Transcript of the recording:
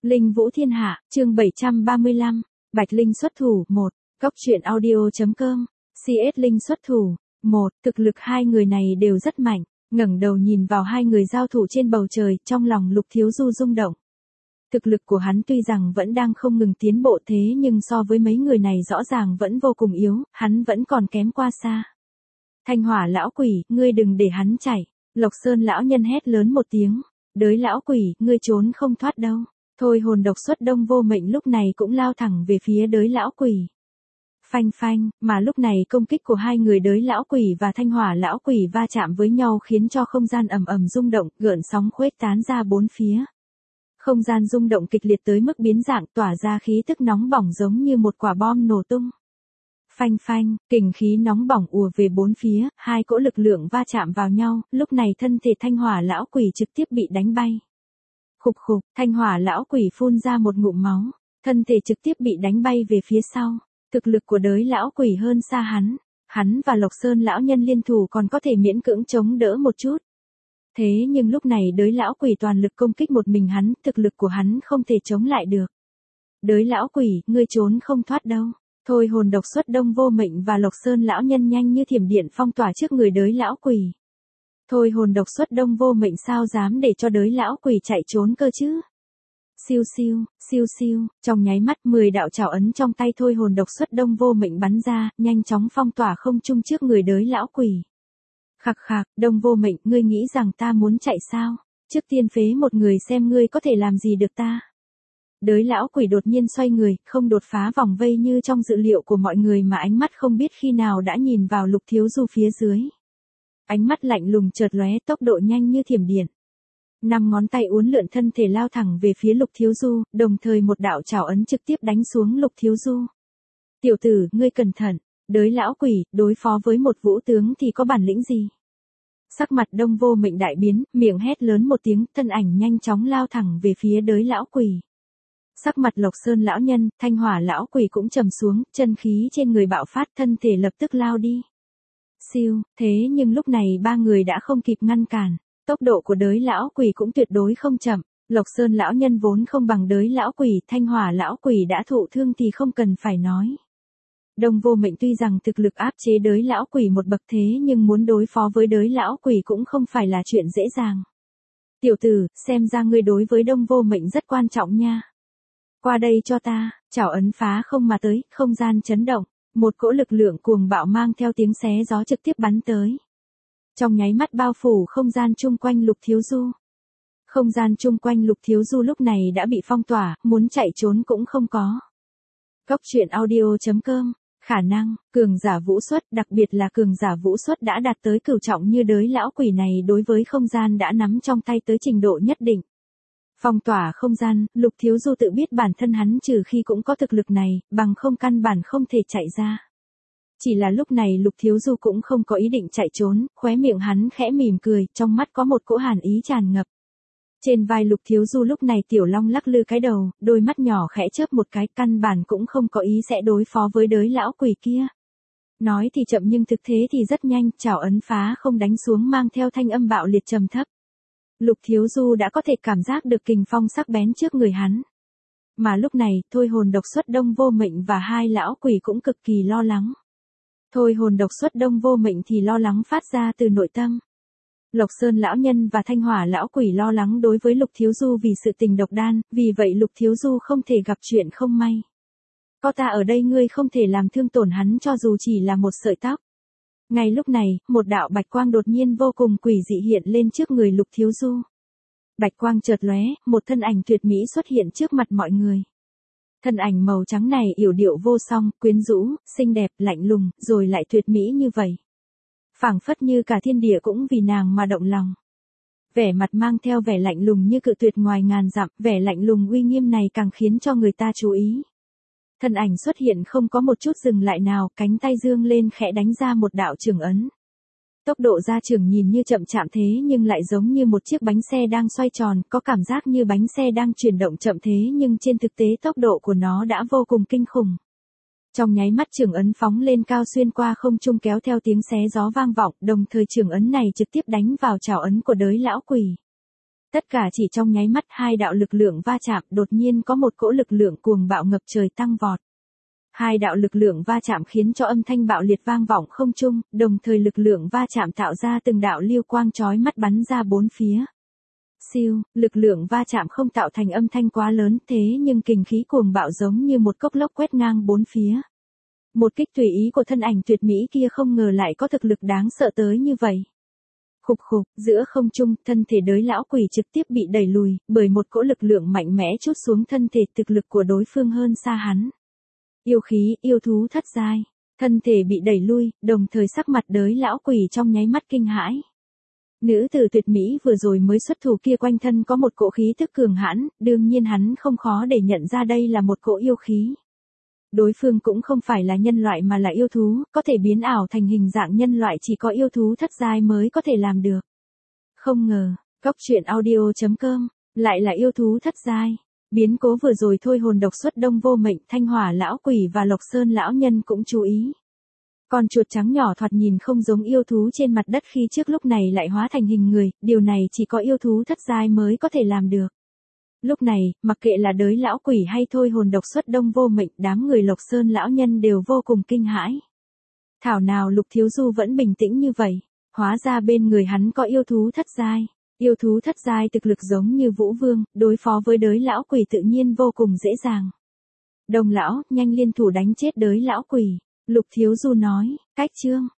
Linh Vũ Thiên Hạ, chương 735, Bạch Linh xuất thủ, 1, Cóc truyện audio.com, CS Linh xuất thủ, 1, thực lực hai người này đều rất mạnh, ngẩng đầu nhìn vào hai người giao thủ trên bầu trời, trong lòng Lục Thiếu Du rung động. Thực lực của hắn tuy rằng vẫn đang không ngừng tiến bộ thế nhưng so với mấy người này rõ ràng vẫn vô cùng yếu, hắn vẫn còn kém qua xa. Thanh Hỏa lão quỷ, ngươi đừng để hắn chạy, Lộc Sơn lão nhân hét lớn một tiếng, đới lão quỷ, ngươi trốn không thoát đâu. Thôi hồn độc xuất Đông Vô Mệnh lúc này cũng lao thẳng về phía đới lão quỷ. Phanh phanh, mà lúc này công kích của hai người đới lão quỷ và Thanh Hỏa lão quỷ va chạm với nhau khiến cho không gian ầm ầm rung động, gợn sóng khuếch tán ra bốn phía. Không gian rung động kịch liệt tới mức biến dạng, tỏa ra khí tức nóng bỏng giống như một quả bom nổ tung. Phanh phanh, kình khí nóng bỏng ùa về bốn phía, hai cỗ lực lượng va chạm vào nhau, lúc này thân thể Thanh Hỏa lão quỷ trực tiếp bị đánh bay. Khục khục, Thanh Hỏa lão quỷ phun ra một ngụm máu, thân thể trực tiếp bị đánh bay về phía sau. Thực lực của đới lão quỷ hơn xa hắn và Lộc Sơn lão nhân liên thủ còn có thể miễn cưỡng chống đỡ một chút. Thế nhưng lúc này đới lão quỷ toàn lực công kích một mình hắn, thực lực của hắn không thể chống lại được. Đới lão quỷ, ngươi trốn không thoát đâu. Thôi hồn độc xuất Đông Vô Mệnh và Lộc Sơn lão nhân nhanh như thiểm điện phong tỏa trước người đới lão quỷ. Thôi hồn độc xuất Đông Vô Mệnh sao dám để cho đới lão quỷ chạy trốn cơ chứ? Siêu siêu, siêu siêu, trong nháy mắt 10 đạo trảo ấn trong tay thôi hồn độc xuất Đông Vô Mệnh bắn ra, nhanh chóng phong tỏa không trung trước người đới lão quỷ. Khạc khạc, Đông Vô Mệnh, ngươi nghĩ rằng ta muốn chạy sao? Trước tiên phế một người xem ngươi có thể làm gì được ta. Đới lão quỷ đột nhiên xoay người, không đột phá vòng vây như trong dự liệu của mọi người mà ánh mắt không biết khi nào đã nhìn vào Lục Thiếu Du phía dưới. Ánh mắt lạnh lùng chợt lóe, tốc độ nhanh như thiểm điện. 5 ngón tay uốn lượn thân thể lao thẳng về phía Lục Thiếu Du, đồng thời một đạo trảo ấn trực tiếp đánh xuống Lục Thiếu Du. Tiểu tử, ngươi cẩn thận, đới lão quỷ, đối phó với một vũ tướng thì có bản lĩnh gì? Sắc mặt Đông Vô Mệnh đại biến, miệng hét lớn một tiếng, thân ảnh nhanh chóng lao thẳng về phía đới lão quỷ. Sắc mặt Lộc Sơn lão nhân, Thanh Hỏa lão quỷ cũng trầm xuống, chân khí trên người bạo phát, thân thể lập tức lao đi. Siêu, thế nhưng lúc này ba người đã không kịp ngăn cản, tốc độ của đới lão quỷ cũng tuyệt đối không chậm, Lộc Sơn lão nhân vốn không bằng đới lão quỷ, Thanh Hỏa lão quỷ đã thụ thương thì không cần phải nói. Đông Vô Mệnh tuy rằng thực lực áp chế đới lão quỷ một bậc thế nhưng muốn đối phó với đới lão quỷ cũng không phải là chuyện dễ dàng. Tiểu tử, xem ra ngươi đối với Đông Vô Mệnh rất quan trọng nha. Qua đây cho ta, trảo ấn phá không mà tới, không gian chấn động, một cỗ lực lượng cuồng bạo mang theo tiếng xé gió trực tiếp bắn tới. Trong nháy mắt bao phủ không gian chung quanh Lục Thiếu Du. Không gian chung quanh Lục Thiếu Du lúc này đã bị phong tỏa, muốn chạy trốn cũng không có. Cóc truyện audio.com, khả năng, cường giả vũ xuất, đặc biệt là cường giả vũ xuất đã đạt tới cửu trọng như đới lão quỷ này đối với không gian đã nắm trong tay tới trình độ nhất định. Phong tỏa không gian, Lục Thiếu Du tự biết bản thân hắn trừ khi cũng có thực lực này, bằng không căn bản không thể chạy ra. Chỉ là lúc này Lục Thiếu Du cũng không có ý định chạy trốn, khóe miệng hắn khẽ mỉm cười, trong mắt có một cỗ hàn ý tràn ngập. Trên vai Lục Thiếu Du lúc này Tiểu Long lắc lư cái đầu, đôi mắt nhỏ khẽ chớp một cái, căn bản cũng không có ý sẽ đối phó với đới lão quỷ kia. Nói thì chậm nhưng thực thế thì rất nhanh, trảo ấn phá không đánh xuống mang theo thanh âm bạo liệt trầm thấp. Lục Thiếu Du đã có thể cảm giác được kình phong sắc bén trước người hắn. Mà lúc này, thôi hồn độc xuất Đông Vô Mệnh và hai lão quỷ cũng cực kỳ lo lắng. Thôi hồn độc xuất Đông Vô Mệnh thì lo lắng phát ra từ nội tâm. Lộc Sơn lão nhân và Thanh Hỏa lão quỷ lo lắng đối với Lục Thiếu Du vì sự tình độc đan, vì vậy Lục Thiếu Du không thể gặp chuyện không may. Có ta ở đây ngươi không thể làm thương tổn hắn cho dù chỉ là một sợi tóc. Ngay lúc này, một đạo bạch quang đột nhiên vô cùng quỷ dị hiện lên trước người Lục Thiếu Du. Bạch quang chợt lóe, một thân ảnh tuyệt mỹ xuất hiện trước mặt mọi người. Thân ảnh màu trắng này yểu điệu vô song, quyến rũ, xinh đẹp, lạnh lùng, rồi lại tuyệt mỹ như vậy. Phảng phất như cả thiên địa cũng vì nàng mà động lòng. Vẻ mặt mang theo vẻ lạnh lùng như cự tuyệt ngoài ngàn dặm, vẻ lạnh lùng uy nghiêm này càng khiến cho người ta chú ý. Thân ảnh xuất hiện không có một chút dừng lại nào, cánh tay dương lên khẽ đánh ra một đạo trường ấn. Tốc độ ra trường nhìn như chậm chạm thế nhưng lại giống như một chiếc bánh xe đang xoay tròn, có cảm giác như bánh xe đang chuyển động chậm thế nhưng trên thực tế tốc độ của nó đã vô cùng kinh khủng. Trong nháy mắt trường ấn phóng lên cao xuyên qua không trung kéo theo tiếng xé gió vang vọng, đồng thời trường ấn này trực tiếp đánh vào trảo ấn của đới lão quỷ. Tất cả chỉ trong nháy mắt hai đạo lực lượng va chạm, đột nhiên có một cỗ lực lượng cuồng bạo ngập trời tăng vọt. Hai đạo lực lượng va chạm khiến cho âm thanh bạo liệt vang vọng không trung, đồng thời lực lượng va chạm tạo ra từng đạo lưu quang chói mắt bắn ra bốn phía. Siêu, lực lượng va chạm không tạo thành âm thanh quá lớn, thế nhưng kình khí cuồng bạo giống như một cốc lốc quét ngang bốn phía. Một kích tùy ý của thân ảnh tuyệt mỹ kia không ngờ lại có thực lực đáng sợ tới như vậy. Khục khục, giữa không trung, thân thể đới lão quỷ trực tiếp bị đẩy lùi, bởi một cỗ lực lượng mạnh mẽ trút xuống thân thể, thực lực của đối phương hơn xa hắn. Yêu khí, yêu thú thất giai, thân thể bị đẩy lui, đồng thời sắc mặt đới lão quỷ trong nháy mắt kinh hãi. Nữ tử tuyệt mỹ vừa rồi mới xuất thủ kia quanh thân có một cỗ khí tức cường hãn, đương nhiên hắn không khó để nhận ra đây là một cỗ yêu khí. Đối phương cũng không phải là nhân loại mà là yêu thú, có thể biến ảo thành hình dạng nhân loại chỉ có yêu thú thất giai mới có thể làm được. Không ngờ, coctruyện.audio.com, lại là yêu thú thất giai. Biến cố vừa rồi thôi hồn độc xuất Đông Vô Mệnh, Thanh Hỏa lão quỷ và Lộc Sơn lão nhân cũng chú ý. Con chuột trắng nhỏ thoạt nhìn không giống yêu thú trên mặt đất khi trước lúc này lại hóa thành hình người, điều này chỉ có yêu thú thất giai mới có thể làm được. Lúc này, mặc kệ là đới lão quỷ hay thôi hồn độc xuất Đông Vô Mệnh, đám người Lộc Sơn lão nhân đều vô cùng kinh hãi. Thảo nào Lục Thiếu Du vẫn bình tĩnh như vậy, hóa ra bên người hắn có yêu thú thất giai. Yêu thú thất giai thực lực giống như Vũ Vương, đối phó với đới lão quỷ tự nhiên vô cùng dễ dàng. Đồng lão, nhanh liên thủ đánh chết đới lão quỷ. Lục Thiếu Du nói, cách chương.